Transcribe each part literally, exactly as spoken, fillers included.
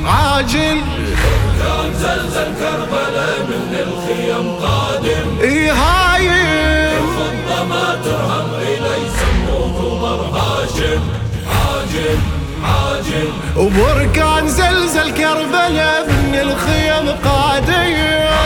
عاجل بركان زلزل كربلاء من الخيم قادم. اي هايم الخطة ما ترهم إلي سموه عمر هاشم. عاجل عاجل وبركان زلزل كربلاء من الخيم قادم.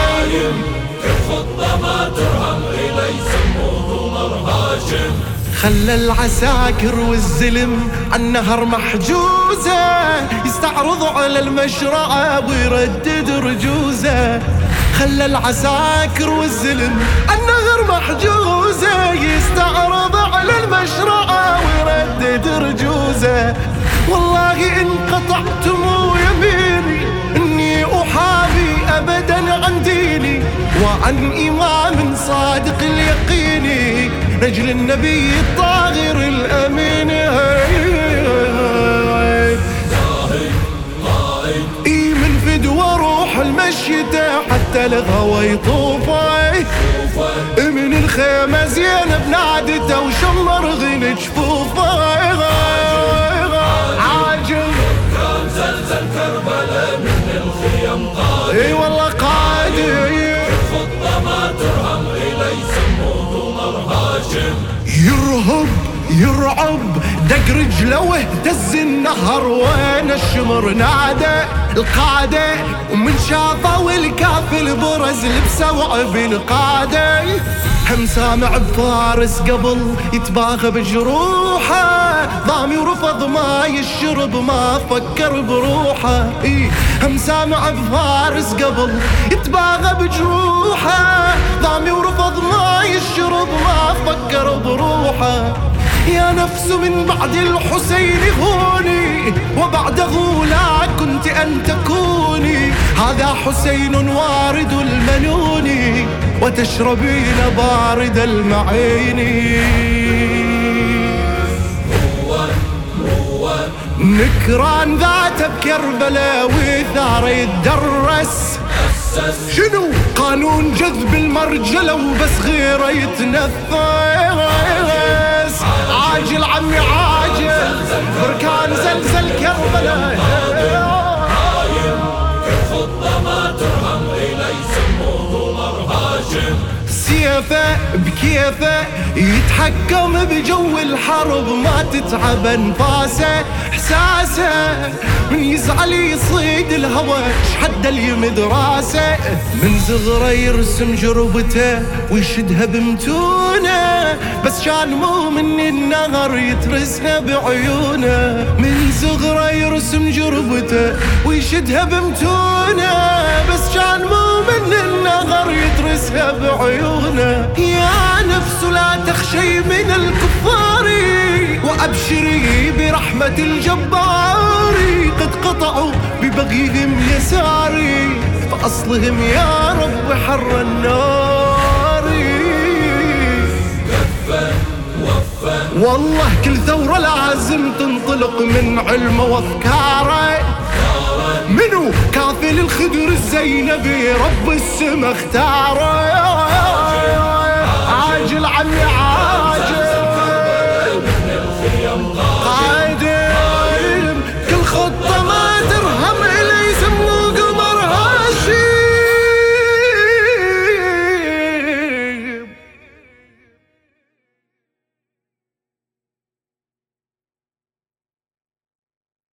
الخطة ما ترهم إلي سموه عمر هاشم. خلى العساكر والزلم عالنهر محجوزة يستعرضوا على المشرعة ويردد رجوزة. خلى العساكر والزلم عالنهر محجوزة يستعرضوا على المشرعة ويردد رجوزة. والله إن قطعتم يميني إني أحامي أبدا عن ديني وعن إمام صادق اليقين نجل النبي الطاهر الأمين. اي من فدوى روح المشيته حتى الغوى يطوفه. من الخيمة زينب نادته وشمر غين جفوفه. عاجل كان زلزل كربلاء من الخيم قادم. اي والله قادم. الخطة ما ترهم إلي سموه عمر هاشم. يرهب يرعب دق رجله واهتز النهر وين الشمر نادى القادة. ومن شافه والكافل برز لبسه وعبن قادة. هم سامع بفارس قبل يتباغى بجروحه ضامي ورفض ماي الشرب ما فكر بروحه. إيه هم سامع بفارس قبل يتباغى بجروحه ضامي ورفض ماي الشرب ما فكر بروحه. يا نفس من بعد الحسين هوني وبعده لا كنت أن تكوني. هذا حسين وارد المنون وتشربين بارد المعين. هو هو نكران ذات بكربلاء وثار يتدرس. شنو قانون جذب المرجلة وبس غيره يتنفس. عاجل عمي عاجل بركان زلزل كربلاء. الخطة ما ترهم إلي سموه عمر هاشم. سيفه بكيفه يتحكم بجو الحرب ما تتعب انفاسه. احساسه من يزعل يصيد الهوى شحد اليمد راسه. من صغره يرسم جربته ويشدها بمتونه بس كان مو من النهر يترسها بعيونه. من صغره يرسم جربته ويشدها بمتونه بس كان مو من النهر يترسها بعيونه. يا نفس لا تخشي من الكفار وأبشري برحمة الجبار. قد قطعوا ببغيهم يساري فأصلهم يا رب حر النار. كفة وفة والله كل ثورة لازم تنطلق من علمه وافكاره. منو كافل الخدر الزينبي رب السما اختاره. عاجل عمي عاجل من الخيم قادم.